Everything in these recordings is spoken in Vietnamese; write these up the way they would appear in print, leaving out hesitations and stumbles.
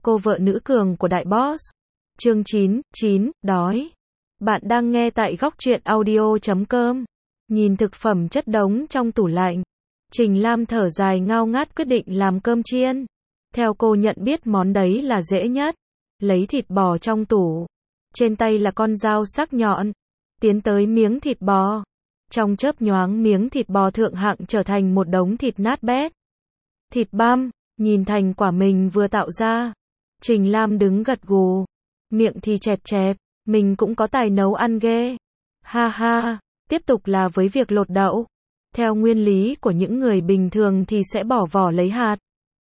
cô vợ nữ cường của đại boss. Chương 9, đói. Bạn đang nghe tại góc truyện audio.com. Nhìn thực phẩm chất đống trong tủ lạnh, Trình Lam thở dài ngao ngát quyết định làm cơm chiên. Theo cô nhận biết món đấy là dễ nhất. Lấy thịt bò trong tủ. Trên tay là con dao sắc nhọn. Tiến tới miếng thịt bò. Trong chớp nhoáng miếng thịt bò thượng hạng trở thành một đống thịt nát bét. Thịt băm, nhìn thành quả mình vừa tạo ra. Trình Lam đứng gật gù. Miệng thì chẹp chẹp, mình cũng có tài nấu ăn ghê. Ha ha, tiếp tục là với việc lột đậu. Theo nguyên lý của những người bình thường thì sẽ bỏ vỏ lấy hạt.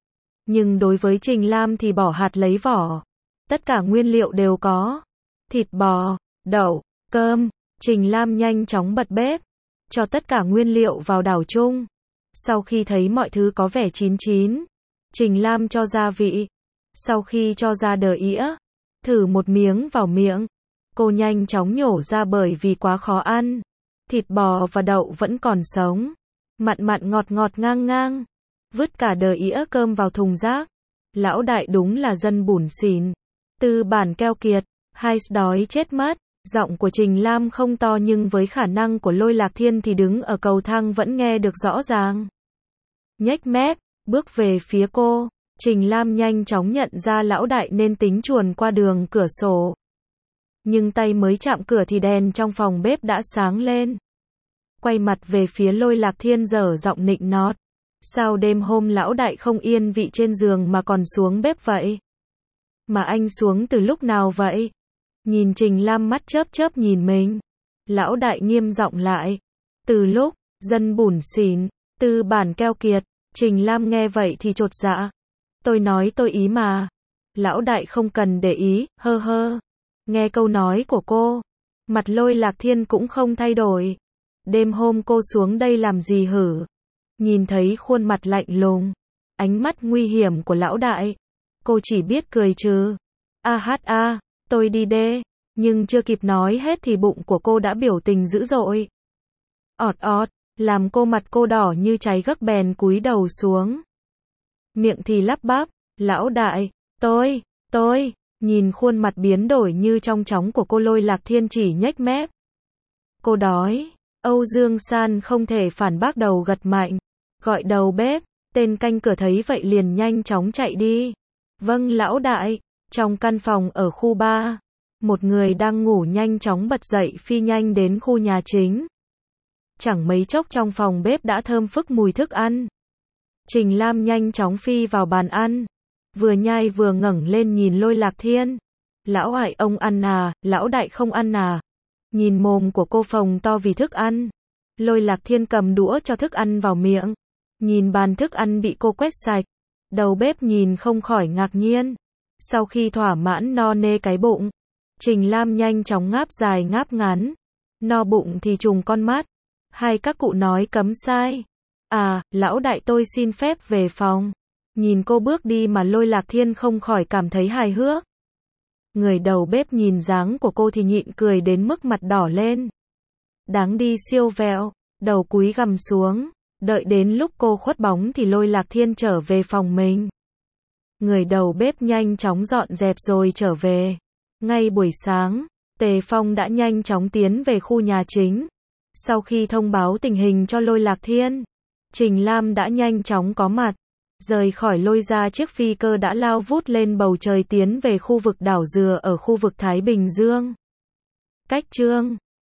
Nhưng đối với Trình Lam thì bỏ hạt lấy vỏ. Tất cả nguyên liệu đều có. Thịt bò, đậu, cơm. Trình Lam nhanh chóng bật bếp. Cho tất cả nguyên liệu vào đảo chung. Sau khi thấy mọi thứ có vẻ chín chín, Trình Lam cho gia vị. Sau khi cho ra đờ ĩa, thử một miếng vào miệng. Cô nhanh chóng nhổ ra bởi vì quá khó ăn. Thịt bò và đậu vẫn còn sống. Mặn mặn ngọt ngọt ngang ngang. Vứt cả đờ ĩa cơm vào thùng rác. Lão đại đúng là dân bủn xỉn. Tư bản keo kiệt. Hai đói chết mất. Giọng của Trình Lam không to nhưng với khả năng của Lôi Lạc Thiên thì đứng ở cầu thang vẫn nghe được rõ ràng. Nhếch mép, bước về phía cô. Trình Lam nhanh chóng nhận ra lão đại nên tính chuồn qua đường cửa sổ. Nhưng tay mới chạm cửa thì đèn trong phòng bếp đã sáng lên. Quay mặt về phía Lôi Lạc Thiên dở giọng nịnh nọt. Sao đêm hôm lão đại không yên vị trên giường mà còn xuống bếp vậy? Mà anh xuống từ lúc nào vậy? Nhìn Trình Lam mắt chớp chớp nhìn mình. Lão đại nghiêm giọng lại. Từ lúc, dân bủn xỉn, tư bản keo kiệt. Trình Lam nghe vậy thì chột dạ. Tôi nói tôi ý mà. Lão đại không cần để ý, hơ hơ. Nghe câu nói của cô, mặt Lôi Lạc Thiên cũng không thay đổi. Đêm hôm cô xuống đây làm gì hử? Nhìn thấy khuôn mặt lạnh lùng, ánh mắt nguy hiểm của lão đại, cô chỉ biết cười trừ. Tôi đi đê. Nhưng chưa kịp nói hết thì bụng của cô đã biểu tình dữ dội. Ọt, làm mặt cô đỏ như cháy gấc bèn cúi đầu xuống. Miệng thì lắp bắp, lão đại, tôi, nhìn khuôn mặt biến đổi như trong chóng của cô Lôi Lạc Thiên chỉ nhếch mép. Cô đói, Âu Dương San không thể phản bác đầu gật mạnh, gọi đầu bếp, tên canh cửa thấy vậy liền nhanh chóng chạy đi. Vâng lão đại, trong căn phòng ở khu 3, một người đang ngủ nhanh chóng bật dậy phi nhanh đến khu nhà chính. Chẳng mấy chốc trong phòng bếp đã thơm phức mùi thức ăn. Trình Lam nhanh chóng phi vào bàn ăn, vừa nhai vừa ngẩng lên nhìn Lôi Lạc Thiên. Lão ải ông ăn à, lão đại không ăn à? Nhìn mồm của cô phồng to vì thức ăn. Lôi Lạc Thiên cầm đũa cho thức ăn vào miệng. Nhìn bàn thức ăn bị cô quét sạch. Đầu bếp nhìn không khỏi ngạc nhiên. Sau khi thỏa mãn no nê cái bụng, Trình Lam nhanh chóng ngáp dài ngáp ngắn. No bụng thì trùng con mắt. Hai các cụ nói cấm sai. À, lão đại tôi xin phép về phòng. Nhìn cô bước đi mà Lôi Lạc Thiên không khỏi cảm thấy hài hước. Người đầu bếp nhìn dáng của cô thì nhịn cười đến mức mặt đỏ lên. Đáng đi siêu vẹo, đầu cúi gằm xuống. Đợi đến lúc cô khuất bóng thì Lôi Lạc Thiên trở về phòng mình. Người đầu bếp nhanh chóng dọn dẹp rồi trở về. Ngay buổi sáng, Tề Phong đã nhanh chóng tiến về khu nhà chính. Sau khi thông báo tình hình cho Lôi Lạc Thiên, Trình Lam đã nhanh chóng có mặt. Rời khỏi lôi ra chiếc phi cơ đã lao vút lên bầu trời tiến về khu vực đảo Dừa ở khu vực Thái Bình Dương. Cách chương